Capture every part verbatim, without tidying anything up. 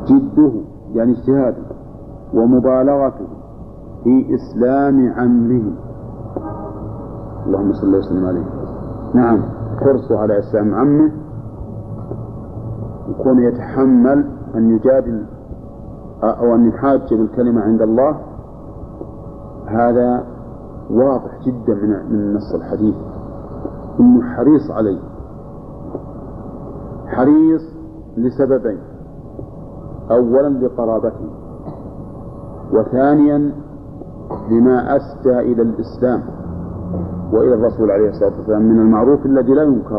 جده يعني اجتهاده ومبالغته في إسلام عمه، اللهم صل وسلم عليه، نعم، حرصه على إسلام عمه، يكون يتحمل أن يجادل أو أن يحاج بالكلمة عند الله، هذا واضح جدا من نص الحديث إنه حريص عليه، حريص لسببين: أولا لقرابته، وثانيا لما أسدى إلى الإسلام وإلى الرسول عليه الصلاة والسلام من المعروف الذي لا ينكر،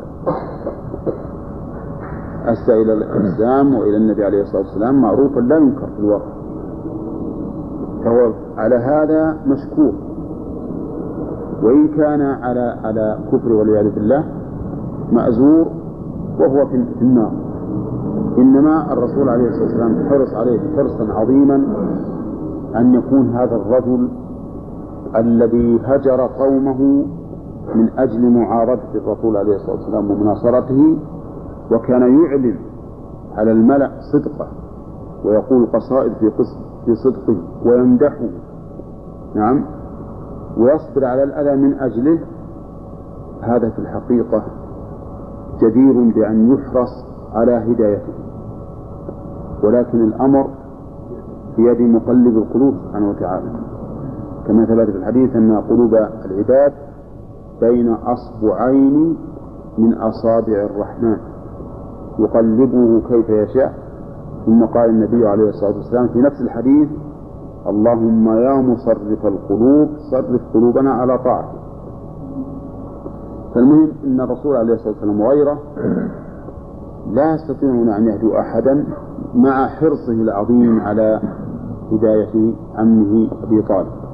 أسدى إلى الإسلام وإلى النبي عليه الصلاة والسلام معروفا لا ينكر في الواقع، فهو على هذا مشكور، وإن كان على على كفر والعياذ بالله مأزور وهو في النار. إنما الرسول عليه الصلاة والسلام حرص عليه حرصا عظيما أن يكون هذا الرجل الذي هجر قومه من أجل معارضة الرسول عليه الصلاة والسلام ومناصرته، وكان يعلن على الملأ صدقه ويقول قصائد في في صدقه ويمدحه، نعم، ويصبر على الأذى من أجله، هذا في الحقيقة جدير بأن يحرص على هدايته، ولكن الأمر بيد مقلب القلوب سبحانه وتعالى، كما ثبت في الحديث أن قلوب العباد بين أصبعين من أصابع الرحمن يقلبه كيف يشاء. ثم قال النبي عليه الصلاة والسلام في نفس الحديث: اللهم يا مصرف القلوب صرف قلوبنا على طاعتك. فالمهم أن الرسول عليه الصلاة والسلام وغيره لا يستطيعون أن يهدوا أحدا مع حرصه العظيم على هداية عمه أبي طالب.